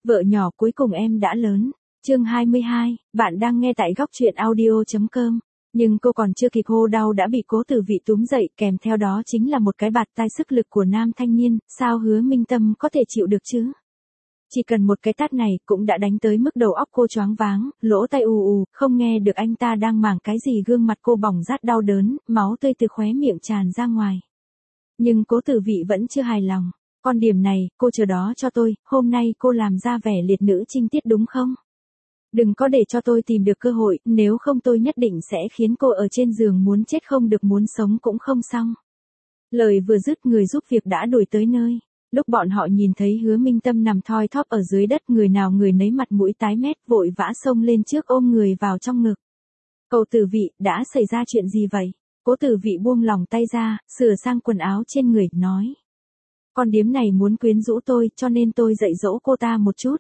Vợ nhỏ cuối cùng em đã lớn. Chương 22, bạn đang nghe tại góc truyện audio.com. Nhưng cô còn chưa kịp hô đau đã bị Cố Tử Vị túm dậy, kèm theo đó chính là một cái bạt tai sức lực của nam thanh niên, sao Hứa Minh Tâm có thể chịu được chứ? Chỉ cần một cái tát này cũng đã đánh tới mức đầu óc cô choáng váng, lỗ tai ù ù, không nghe được anh ta đang màng cái gì, gương mặt cô bỏng rát đau đớn, máu tươi từ khóe miệng tràn ra ngoài. Nhưng Cố Tử Vị vẫn chưa hài lòng. Con điểm này, cô chờ đó cho tôi, hôm nay cô làm ra vẻ liệt nữ trinh tiết đúng không? Đừng có để cho tôi tìm được cơ hội, nếu không tôi nhất định sẽ khiến cô ở trên giường muốn chết không được muốn sống cũng không xong. Lời vừa dứt, người giúp việc đã đuổi tới nơi. Lúc bọn họ nhìn thấy Hứa Minh Tâm nằm thoi thóp ở dưới đất, người nào người nấy mặt mũi tái mét, vội vã xông lên trước ôm người vào trong ngực. Cậu Tử Vị, đã xảy ra chuyện gì vậy? Cố Tử Vị buông lỏng tay ra, sửa sang quần áo trên người, nói. Con điếm này muốn quyến rũ tôi, cho nên tôi dạy dỗ cô ta một chút.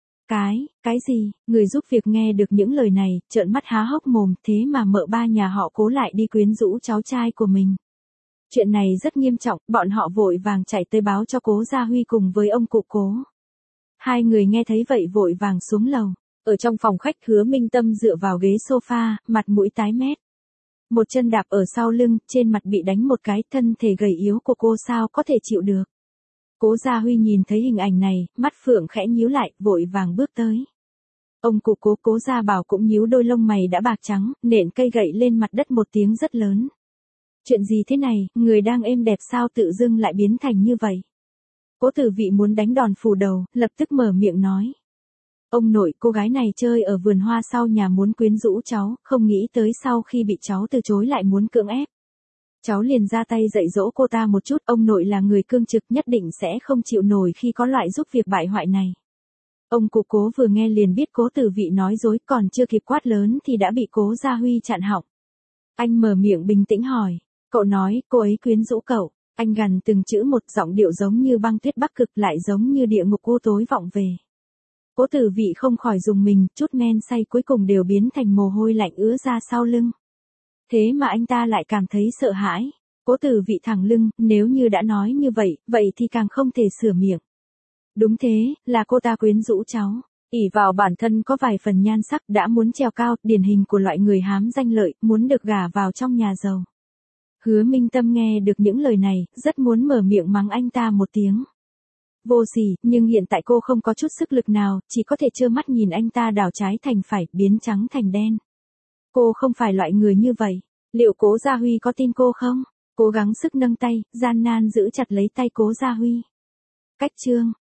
Cái gì? Người giúp việc nghe được những lời này, trợn mắt há hốc mồm, thế mà mợ ba nhà họ Cố lại đi quyến rũ cháu trai của mình. Chuyện này rất nghiêm trọng, bọn họ vội vàng chạy tới báo cho Cố Gia Huy cùng với ông cụ Cố. Hai người nghe thấy vậy vội vàng xuống lầu. Ở trong phòng khách, Hứa Minh Tâm dựa vào ghế sofa, mặt mũi tái mét. Một chân đạp ở sau lưng, trên mặt bị đánh một cái, thân thể gầy yếu của cô sao có thể chịu được. Cố Gia Huy nhìn thấy hình ảnh này, mắt phượng khẽ nhíu lại, vội vàng bước tới. Ông cụ Cố Gia Bảo cũng nhíu đôi lông mày đã bạc trắng, nện cây gậy lên mặt đất một tiếng rất lớn. Chuyện gì thế này, người đang êm đẹp sao tự dưng lại biến thành như vậy? Cố Tử Vị muốn đánh đòn phủ đầu, lập tức mở miệng nói. Ông nội, cô gái này chơi ở vườn hoa sau nhà muốn quyến rũ cháu, không nghĩ tới sau khi bị cháu từ chối lại muốn cưỡng ép. Cháu liền ra tay dạy dỗ cô ta một chút, ông nội là người cương trực nhất định sẽ không chịu nổi khi có loại giúp việc bại hoại này. Ông cụ Cố vừa nghe liền biết Cố Tử Vị nói dối, còn chưa kịp quát lớn thì đã bị Cố Gia Huy chặn họng. Anh mở miệng bình tĩnh hỏi, cậu nói cô ấy quyến rũ cậu. Anh gằn từng chữ một, giọng điệu giống như băng tuyết Bắc Cực lại giống như địa ngục u tối vọng về. Cố Tử Vị không khỏi rùng mình, chút men say cuối cùng đều biến thành mồ hôi lạnh ứa ra sau lưng. Thế mà anh ta lại cảm thấy sợ hãi. Cố Tử Vị thẳng lưng, nếu như đã nói như vậy, vậy thì càng không thể sửa miệng. Đúng thế, là cô ta quyến rũ cháu. Ỷ vào bản thân có vài phần nhan sắc đã muốn trèo cao, điển hình của loại người hám danh lợi, muốn được gả vào trong nhà giàu. Hứa Minh Tâm nghe được những lời này, rất muốn mở miệng mắng anh ta một tiếng. Vô sỉ, nhưng hiện tại cô không có chút sức lực nào, chỉ có thể trơ mắt nhìn anh ta đảo trái thành phải, biến trắng thành đen. Cô không phải loại người như vậy. Liệu Cố Gia Huy có tin cô không? Cố gắng sức nâng tay, gian nan giữ chặt lấy tay Cố Gia Huy. Cách chương